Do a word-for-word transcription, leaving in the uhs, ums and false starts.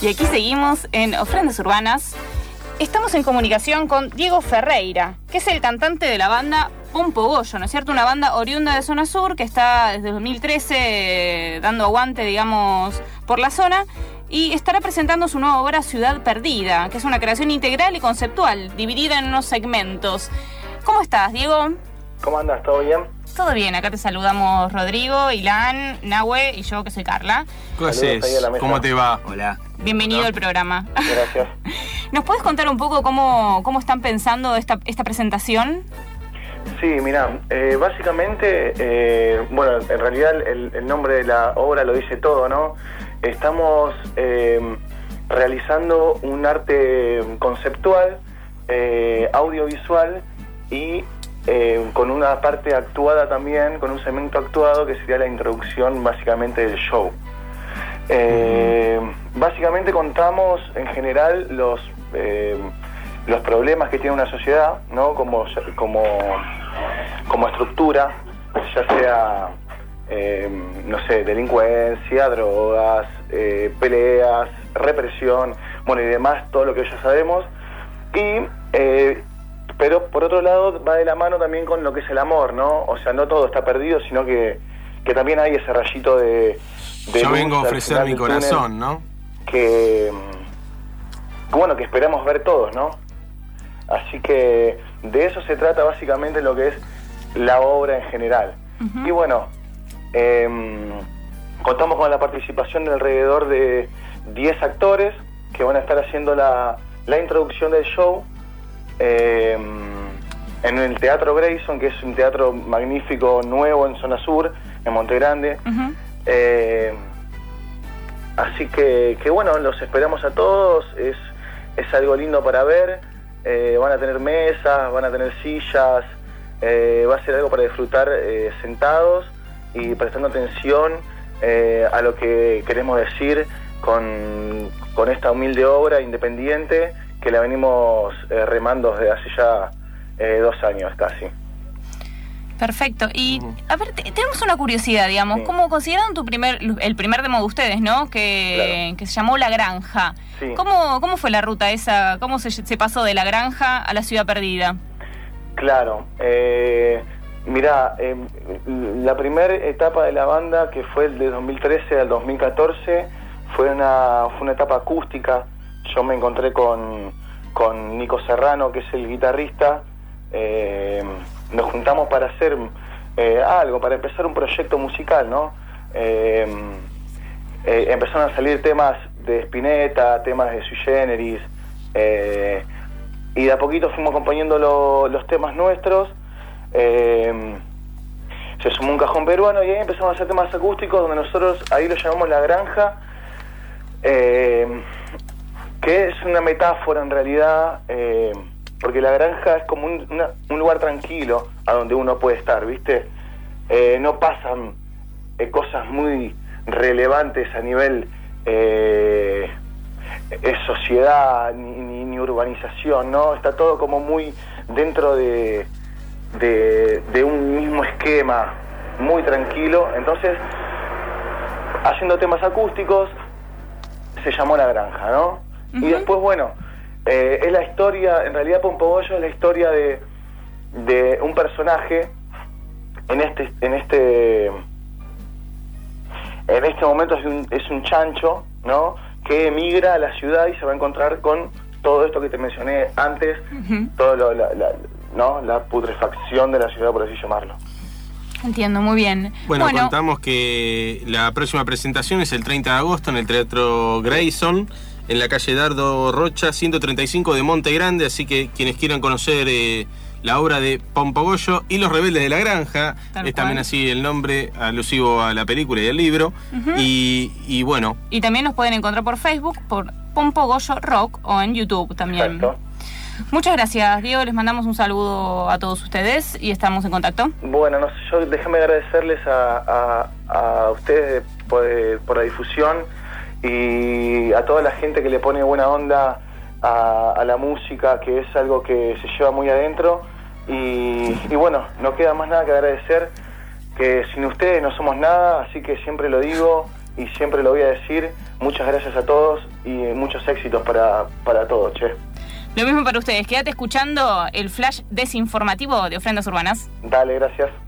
Y aquí seguimos en Ofrendas Urbanas. Estamos en comunicación con Diego Ferreira, que es el cantante de la banda Pompogoyo, ¿no es cierto? Una banda oriunda de Zona Sur que está desde dos mil trece eh, dando aguante, digamos, por la zona, y estará presentando su nueva obra Ciudad Perdida, que es una creación integral y conceptual, dividida en unos segmentos. ¿Cómo estás, Diego? ¿Cómo andas? ¿Todo bien? Todo bien, acá te saludamos Rodrigo, Ilan, Nahue y yo, que soy Carla. ¿Qué haces? ¿Cómo te va? Hola. Bienvenido ¿Hola? al programa. Gracias. ¿Nos puedes contar un poco cómo, cómo están pensando esta, esta presentación? Sí, mirá, eh, básicamente, eh, bueno, en realidad el, el nombre de la obra lo dice todo, ¿no? Estamos eh, realizando un arte conceptual, eh, audiovisual y eh, con una parte actuada también, con un segmento actuado que sería la introducción básicamente del show. Eh, básicamente contamos en general los eh, los problemas que tiene una sociedad, ¿no? Como, como, como estructura, ya sea, eh, no sé, delincuencia, drogas, eh, peleas, represión, bueno, y demás, todo lo que ya sabemos. Y, eh, pero por otro lado, va de la mano también con lo que es el amor, ¿no? O sea, no todo está perdido, sino que, que también hay ese rayito de... de Yo luz vengo a al ofrecer final mi del túnel, corazón, ¿no? Que, bueno, que esperamos ver todos, ¿no? Así que de eso se trata básicamente lo que es la obra en general. Uh-huh. Y bueno, eh, contamos con la participación de alrededor de diez actores que van a estar haciendo la, la introducción del show eh, en el Teatro Grayson, que es un teatro magnífico, nuevo en Zona Sur, en Monte Grande. Uh-huh. eh, así que, que bueno, los esperamos a todos, es, es algo lindo para ver. Eh, van a tener mesas, van a tener sillas, eh, va a ser algo para disfrutar eh, sentados y prestando atención eh, a lo que queremos decir con, con esta humilde obra independiente que la venimos eh, remando desde hace ya eh, dos años casi. Perfecto. Y, a ver, te, tenemos una curiosidad, digamos. Sí. ¿Cómo consideraron tu primer, el primer demo de ustedes, ¿no? Que, claro. que se llamó La Granja. Sí. ¿Cómo, ¿Cómo fue la ruta esa? ¿Cómo se, se pasó de La Granja a la Ciudad Perdida? Claro. Eh, mirá, eh, la primera etapa de la banda, que fue de dos mil trece al dos mil catorce, fue una, fue una etapa acústica. Yo me encontré con, con Nico Serrano, que es el guitarrista. Eh, nos juntamos para hacer eh, algo, para empezar un proyecto musical, ¿no? Eh, eh, empezaron a salir temas de Spinetta, temas de Sui Generis, eh, y de a poquito fuimos acompañando lo, los temas nuestros. Eh, se sumó un cajón peruano y ahí empezamos a hacer temas acústicos donde nosotros ahí lo llamamos La Granja, eh, que es una metáfora en realidad, eh, porque la granja es como un, una, un lugar tranquilo a donde uno puede estar, ¿viste? Eh, no pasan eh, cosas muy relevantes a nivel eh, eh, sociedad ni, ni, ni urbanización, ¿no? Está todo como muy dentro de, de, de un mismo esquema, muy tranquilo. Entonces, haciendo temas acústicos, se llamó La Granja, ¿no? Uh-huh. Y después, bueno... Eh, es la historia, en realidad Pompogoyo es la historia de, de un personaje en este en este en este momento es un, es un chancho, ¿no? Que emigra a la ciudad y se va a encontrar con todo esto que te mencioné antes, uh-huh. todo lo, la, la, ¿no? la putrefacción de la ciudad, por así llamarlo. Entiendo, muy bien. Bueno, bueno, contamos que la próxima presentación es el treinta de agosto en el Teatro Grayson, en la calle Dardo Rocha, ciento treinta y cinco de Monte Grande, así que quienes quieran conocer eh, la obra de Pompogoyo y Los Rebeldes de la Granja, Tal es cual. También así el nombre alusivo a la película y al libro, uh-huh. y, y bueno. Y también nos pueden encontrar por Facebook, por Pompogoyo Rock, o en YouTube también. Exacto. Muchas gracias, Diego, les mandamos un saludo a todos ustedes y estamos en contacto. Bueno, no sé, yo déjame agradecerles a, a, a ustedes por, por la difusión, y a toda la gente que le pone buena onda a, a la música, que es algo que se lleva muy adentro. Y, y bueno, no queda más nada que agradecer, que sin ustedes no somos nada, así que siempre lo digo, y siempre lo voy a decir, muchas gracias a todos y muchos éxitos para, para todos, che. Lo mismo para ustedes, quédate escuchando el flash desinformativo de Ofrendas Urbanas. Dale, gracias.